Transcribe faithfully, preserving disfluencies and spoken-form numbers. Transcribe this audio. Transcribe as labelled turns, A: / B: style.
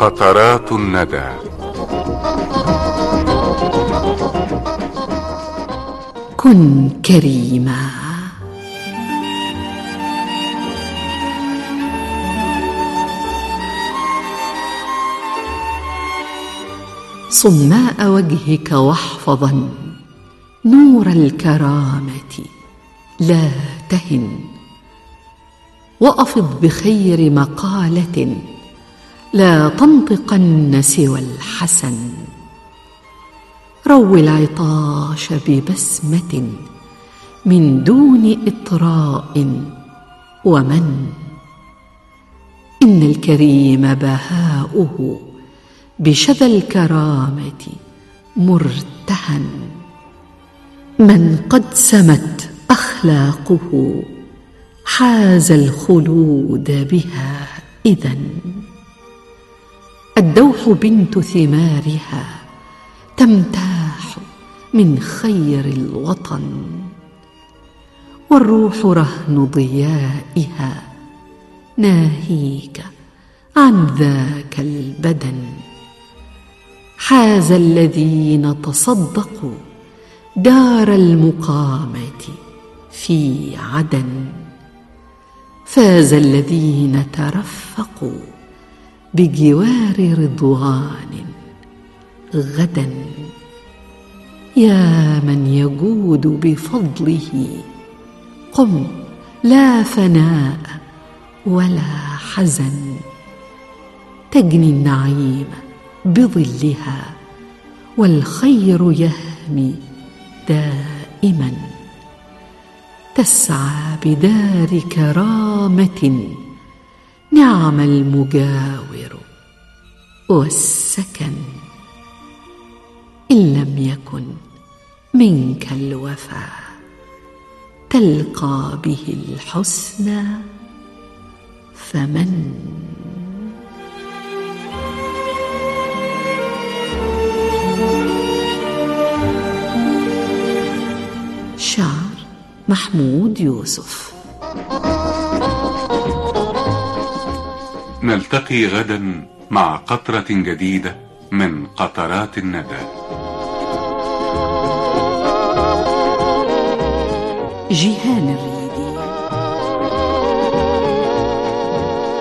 A: قطرات الندى.
B: كن كريما. صماء وجهك واحفظا نور الكرامة لا تهن، وأفض بخير مقالة لا تنطقن سوى الحسن. روي العطاش ببسمة من دون إطراء ومن. إن الكريم بهاؤه بشذا الكرامة مرتهن. من قد سمت أخلاقه حاز الخلود بها إذن. الدوح بنت ثمارها تمتاح من خير الوطن، والروح رهن ضيائها ناهيك عن ذاك البدن. حاز الذين تصدقوا دار المقامة في عدن، فاز الذين ترفقوا بجوار رضوان غدا. يا من يجود بفضله قم، لا فناء ولا حزن. تجني النعيم بظلها والخير يهمي دائما. تسعى بدار كرامة نعم المجاور والسكن. إن لم يكن منك الوفاء تلقى به الحسنى فمن. شعر محمود يوسف.
A: نلتقي غدا مع قطرة جديدة من قطرات الندى.
B: جيهان الرياض.